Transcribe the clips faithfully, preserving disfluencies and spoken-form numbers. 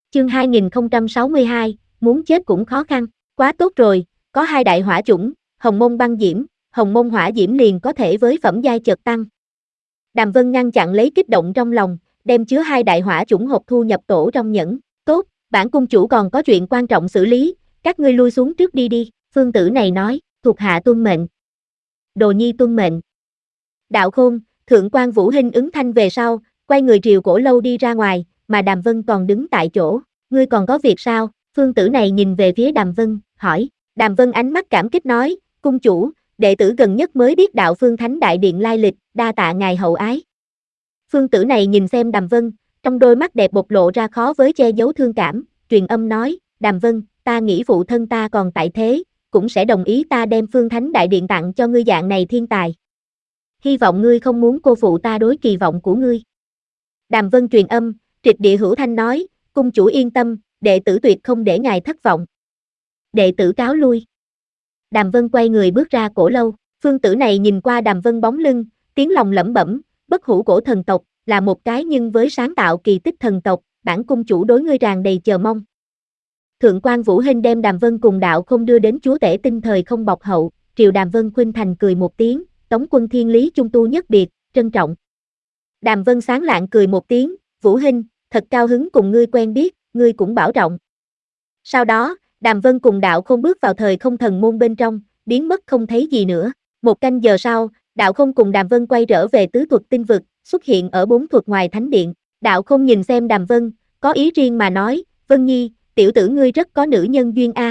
Chương hai nghìn không trăm sáu mươi hai, muốn chết cũng khó khăn. Quá tốt rồi, có hai đại hỏa chủng, hồng mông băng diễm, hồng mông hỏa diễm liền có thể với phẩm giai chợt tăng. Đàm Vân ngăn chặn lấy kích động trong lòng, đem chứa hai đại hỏa chủng hộp thu nhập tổ trong nhẫn. Tốt, bản cung chủ còn có chuyện quan trọng xử lý, các ngươi lui xuống trước đi đi, phương tử này nói, thuộc hạ tuân mệnh. Đồ nhi tuân mệnh. Đạo Khôn, Thượng quan Vũ Hinh ứng thanh về sau, quay người triều cổ lâu đi ra ngoài, mà Đàm Vân còn đứng tại chỗ. Ngươi còn có việc sao? Phương tử này nhìn về phía Đàm Vân, hỏi. Đàm Vân ánh mắt cảm kích nói, cung chủ, đệ tử gần nhất mới biết đạo Phương Thánh Đại Điện lai lịch, đa tạ ngài hậu ái. Phương tử này nhìn xem Đàm Vân, trong đôi mắt đẹp bộc lộ ra khó với che giấu thương cảm, truyền âm nói, Đàm Vân, ta nghĩ phụ thân ta còn tại thế, cũng sẽ đồng ý ta đem Phương Thánh Đại Điện tặng cho ngươi dạng này thiên tài. Hy vọng ngươi không muốn cô phụ ta đối kỳ vọng của ngươi. Đàm Vân truyền âm, trịch địa hữu thanh nói, cung chủ yên tâm, đệ tử tuyệt không để ngài thất vọng. Đệ tử cáo lui. Đàm Vân quay người bước ra cổ lâu, phương tử này nhìn qua Đàm Vân bóng lưng, tiếng lòng lẩm bẩm, bất hủ cổ thần tộc, là một cái nhưng với sáng tạo kỳ tích thần tộc, bản cung chủ đối ngươi tràn đầy chờ mong. Thượng quan Vũ Hinh đem Đàm Vân cùng đạo không đưa đến chúa tể tinh thời không bọc hậu, triều Đàm Vân khuynh thành cười một tiếng, tống quân thiên lý trung tu nhất biệt, trân trọng. Đàm Vân sáng lạng cười một tiếng, Vũ Hinh, thật cao hứng cùng ngươi quen biết, ngươi cũng bảo trọng. Sau đó, Đàm Vân cùng đạo không bước vào thời không thần môn bên trong, biến mất không thấy gì nữa. Một canh giờ sau, đạo không cùng Đàm Vân quay trở về tứ thuật tinh vực, xuất hiện ở bốn thuật ngoài thánh điện. Đạo không nhìn xem Đàm Vân, có ý riêng mà nói, Vân Nhi, tiểu tử ngươi rất có nữ nhân duyên a.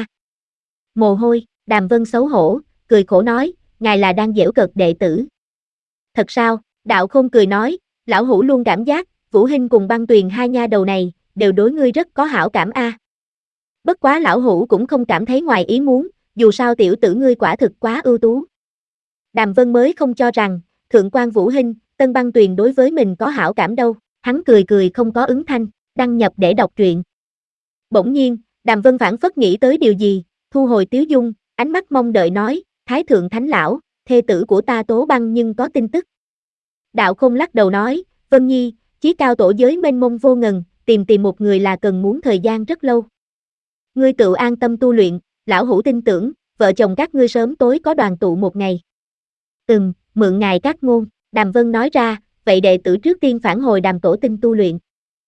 Mồ hôi, Đàm Vân xấu hổ, cười khổ nói, ngài là đang giễu cợt đệ tử. Thật sao? Đạo không cười nói, lão hủ luôn cảm giác, Vũ Hinh cùng Băng Tuyền hai nha đầu này, đều đối ngươi rất có hảo cảm a. À. Bất quá lão hủ cũng không cảm thấy ngoài ý muốn, dù sao tiểu tử ngươi quả thực quá ưu tú. Đàm Vân mới không cho rằng, Thượng quan Vũ Hinh, Tân Băng Tuyền đối với mình có hảo cảm đâu, hắn cười cười không có ứng thanh, đăng nhập để đọc truyện. Bỗng nhiên, Đàm Vân phảng phất nghĩ tới điều gì, thu hồi tiếu dung, ánh mắt mong đợi nói, Thái thượng thánh lão, thê tử của ta Tố Băng nhưng có tin tức. Đạo không lắc đầu nói, Vân Nhi, chí cao tổ giới mênh mông vô ngần, tìm tìm một người là cần muốn thời gian rất lâu. Ngươi tự an tâm tu luyện, lão hủ tin tưởng, vợ chồng các ngươi sớm tối có đoàn tụ một ngày. Ừm, mượn ngài các ngôn, Đàm Vân nói ra, vậy đệ tử trước tiên phản hồi Đàm Tổ Tinh tu luyện.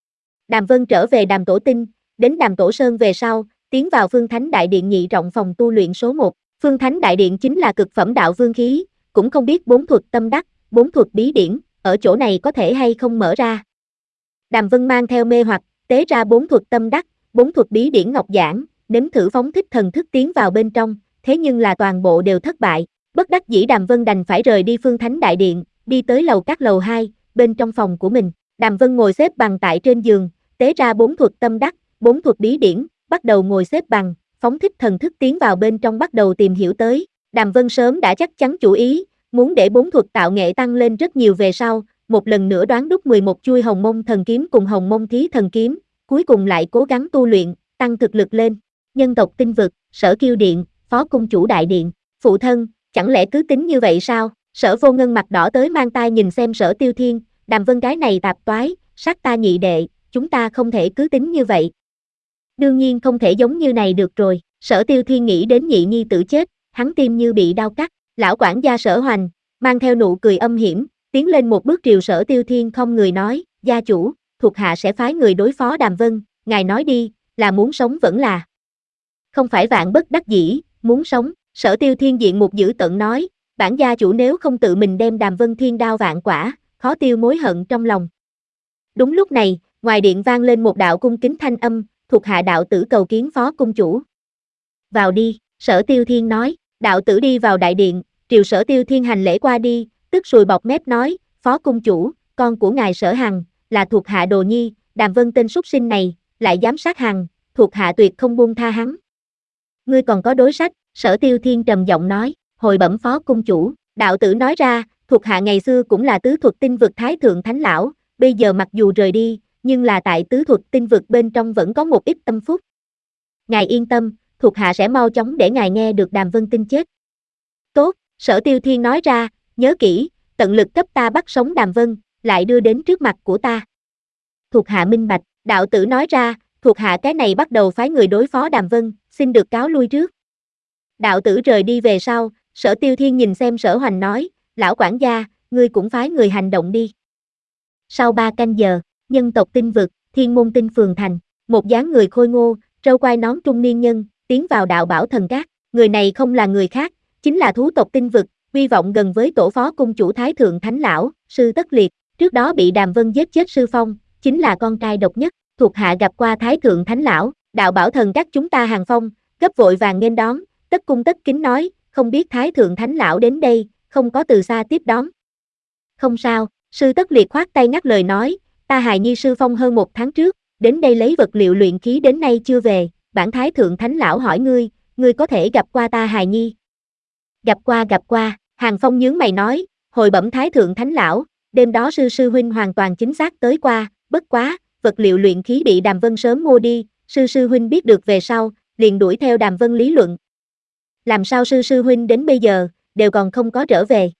Đàm Vân trở về Đàm Tổ Tinh, đến Đàm Tổ Sơn về sau, tiến vào Phương Thánh Đại Điện nhị trọng phòng tu luyện số một. Phương Thánh Đại Điện chính là cực phẩm đạo vương khí, cũng không biết bốn thuật tâm đắc, bốn thuật bí điển, ở chỗ này có thể hay không mở ra. Đàm Vân mang theo mê hoặc, tế ra bốn thuật tâm đắc, bốn thuật bí điển ngọc giản, nếm thử phóng thích thần thức tiến vào bên trong, thế nhưng là toàn bộ đều thất bại. Bất đắc dĩ Đàm Vân đành phải rời đi Phương Thánh Đại Điện, đi tới lầu các lầu hai, bên trong phòng của mình. Đàm Vân ngồi xếp bằng tại trên giường, tế ra bốn thuật tâm đắc, bốn thuật bí điển, bắt đầu ngồi xếp bằng, phóng thích thần thức tiến vào bên trong bắt đầu tìm hiểu tới. Đàm Vân sớm đã chắc chắn chủ ý, muốn để bốn thuật tạo nghệ tăng lên rất nhiều về sau, một lần nữa đoán đúc mười một chuôi hồng mông thần kiếm cùng hồng mông thí thần kiếm, cuối cùng lại cố gắng tu luyện, tăng thực lực lên. Nhân tộc tinh vực, Sở Kiêu Điện, Phó Cung Chủ Đại Điện, phụ thân, chẳng lẽ cứ tính như vậy sao? Sở Vô Ngân mặt đỏ tới mang tai nhìn xem Sở Tiêu Thiên, Đàm Vân cái này tạp toái, sát ta nhị đệ, chúng ta không thể cứ tính như vậy. Đương nhiên không thể giống như này được rồi, Sở Tiêu Thiên nghĩ đến nhị nhi tử chết, hắn tim như bị đau cắt, lão quản gia Sở Hoành, mang theo nụ cười âm hiểm, tiến lên một bước triều Sở Tiêu Thiên không người nói, gia chủ, thuộc hạ sẽ phái người đối phó Đàm Vân, ngài nói đi, là muốn sống vẫn là. Không phải vạn bất đắc dĩ, muốn sống, Sở Tiêu Thiên diện một dữ tợn nói, bản gia chủ nếu không tự mình đem Đàm Vân thiên đao vạn quả, khó tiêu mối hận trong lòng. Đúng lúc này, ngoài điện vang lên một đạo cung kính thanh âm, thuộc hạ đạo tử cầu kiến Phó Cung Chủ. Vào đi, Sở Tiêu Thiên nói, đạo tử đi vào đại điện, triều Sở Tiêu Thiên hành lễ qua đi, tức sùi bọt mép nói, Phó Cung Chủ, con của ngài Sở Hằng, là thuộc hạ đồ nhi, Đàm Vân tên súc sinh này, lại dám sát Hằng, thuộc hạ tuyệt không buông tha hắn. Ngươi còn có đối sách, Sở Tiêu Thiên trầm giọng nói, hồi bẩm Phó Cung Chủ, đạo tử nói ra, thuộc hạ ngày xưa cũng là tứ thuật tinh vực Thái thượng thánh lão, bây giờ mặc dù rời đi, nhưng là tại tứ thuật tinh vực bên trong vẫn có một ít tâm phúc. Ngài yên tâm, thuộc hạ sẽ mau chóng để ngài nghe được Đàm Vân tin chết. Tốt, Sở Tiêu Thiên nói ra, nhớ kỹ, tận lực cấp ta bắt sống Đàm Vân, lại đưa đến trước mặt của ta. Thuộc hạ minh bạch, đạo tử nói ra, thuộc hạ cái này bắt đầu phái người đối phó Đàm Vân, xin được cáo lui trước. Đạo tử rời đi về sau, Sở Tiêu Thiên nhìn xem Sở Hoành nói, lão quản gia, ngươi cũng phái người hành động đi. Sau ba canh giờ, nhân tộc tinh vực, Thiên Môn Tinh phường thành, một dáng người khôi ngô, râu quai nón trung niên nhân, tiến vào đạo bảo thần các, người này không là người khác, chính là thú tộc tinh vực, uy vọng gần với tổ phó cung chủ Thái Thượng Thánh Lão, Sư Tất Liệt, trước đó bị Đàm Vân giết chết Sư Phong, chính là con trai độc nhất, thuộc hạ gặp qua Thái Thượng Thánh Lão, đạo bảo thần các chúng ta hàng phong, gấp vội vàng nghênh đón, tất cung tất kính nói, không biết Thái Thượng Thánh Lão đến đây, không có từ xa tiếp đón. Không sao, Sư Tất Liệt khoát tay ngắt lời nói, ta hài nhi Sư Phong hơn một tháng trước, đến đây lấy vật liệu luyện khí đến nay chưa về, bản Thái Thượng Thánh Lão hỏi ngươi, ngươi có thể gặp qua ta hài nhi. Gặp qua gặp qua, Hàng Phong nhướng mày nói, hồi bẩm Thái Thượng Thánh Lão, đêm đó sư sư huynh hoàn toàn chính xác tới qua, bất quá, vật liệu luyện khí bị Đàm Vân sớm mua đi, sư sư huynh biết được về sau, liền đuổi theo Đàm Vân lý luận. Làm sao sư sư huynh đến bây giờ, đều còn không có trở về.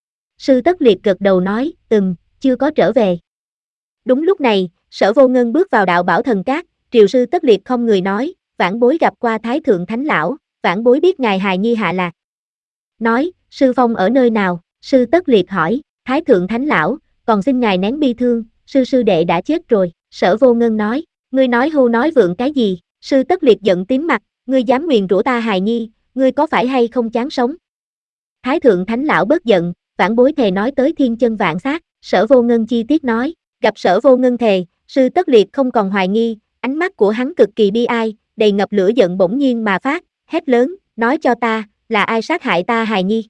Sư Tất Liệt gật đầu nói, ừm, chưa có trở về. Đúng lúc này, Sở Vô Ngân bước vào đạo bảo thần cát, triều sư Tất Liệt không người nói, vãn bối gặp qua Thái Thượng Thánh Lão, vãn bối biết ngài hài nhi hạ lạc. Nói, sư Phong ở nơi nào, sư Tất Liệt hỏi, Thái Thượng Thánh Lão, còn xin ngài nén bi thương, sư sư đệ đã chết rồi, Sở Vô Ngân nói, ngươi nói hưu nói vượng cái gì, sư Tất Liệt giận tím mặt, ngươi dám nguyền rủa ta hài nhi, ngươi có phải hay không chán sống. Thái Thượng Thánh Lão bớt giận, vãn bối thề nói tới thiên chân vạn sát, Sở Vô Ngân chi tiết nói, gặp Sở Vô Ngân thề, sư Tất Liệt không còn hoài nghi, ánh mắt của hắn cực kỳ bi ai, đầy ngập lửa giận bỗng nhiên mà phát, hét lớn, nói cho ta, là ai sát hại ta hài nhi?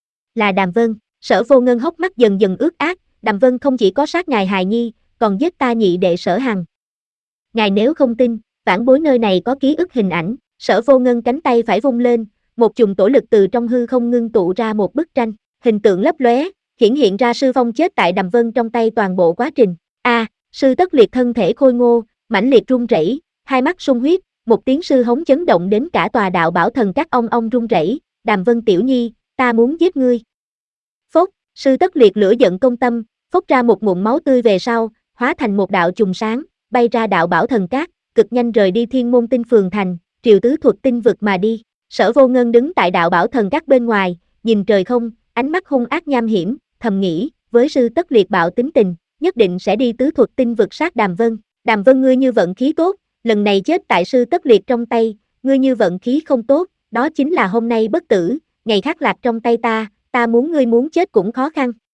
Là Đàm Vân, Sở Vô Ngân hốc mắt dần dần ướt át, Đàm Vân không chỉ có sát ngài hài nhi, còn giết ta nhị đệ Sở Hằng. Ngài nếu không tin, vãn bối nơi này có ký ức hình ảnh, Sở Vô Ngân cánh tay phải vung lên, một chùm tổ lực từ trong hư không ngưng tụ ra một bức tranh, hình tượng lấp lóe, hiển hiện ra sư Phong chết tại Đàm Vân trong tay toàn bộ quá trình. A, à, sư Tất Liệt thân thể khôi ngô, mãnh liệt run rẩy, hai mắt sung huyết, một tiếng sư hống chấn động đến cả tòa đạo bảo thần các ong ong run rẩy, Đàm Vân tiểu nhi, ta muốn giết ngươi. Phốc, sư Tất Liệt lửa giận công tâm, phốc ra một ngụm máu tươi về sau, hóa thành một đạo chùm sáng, bay ra đạo bảo thần các, cực nhanh rời đi Thiên Môn Tinh phường thành, triều tứ thuật tinh vực mà đi. Sở Vô Ngân đứng tại đạo bảo thần các bên ngoài, nhìn trời không, ánh mắt hung ác nham hiểm, thầm nghĩ, với sư Tất Liệt bạo tính tình, nhất định sẽ đi tứ thuật tinh vực sát Đàm Vân. Đàm Vân ngươi như vận khí tốt, lần này chết tại sư Tất Liệt trong tay, ngươi như vận khí không tốt, đó chính là hôm nay bất tử, ngày khác lạc trong tay ta, ta muốn ngươi muốn chết cũng khó khăn.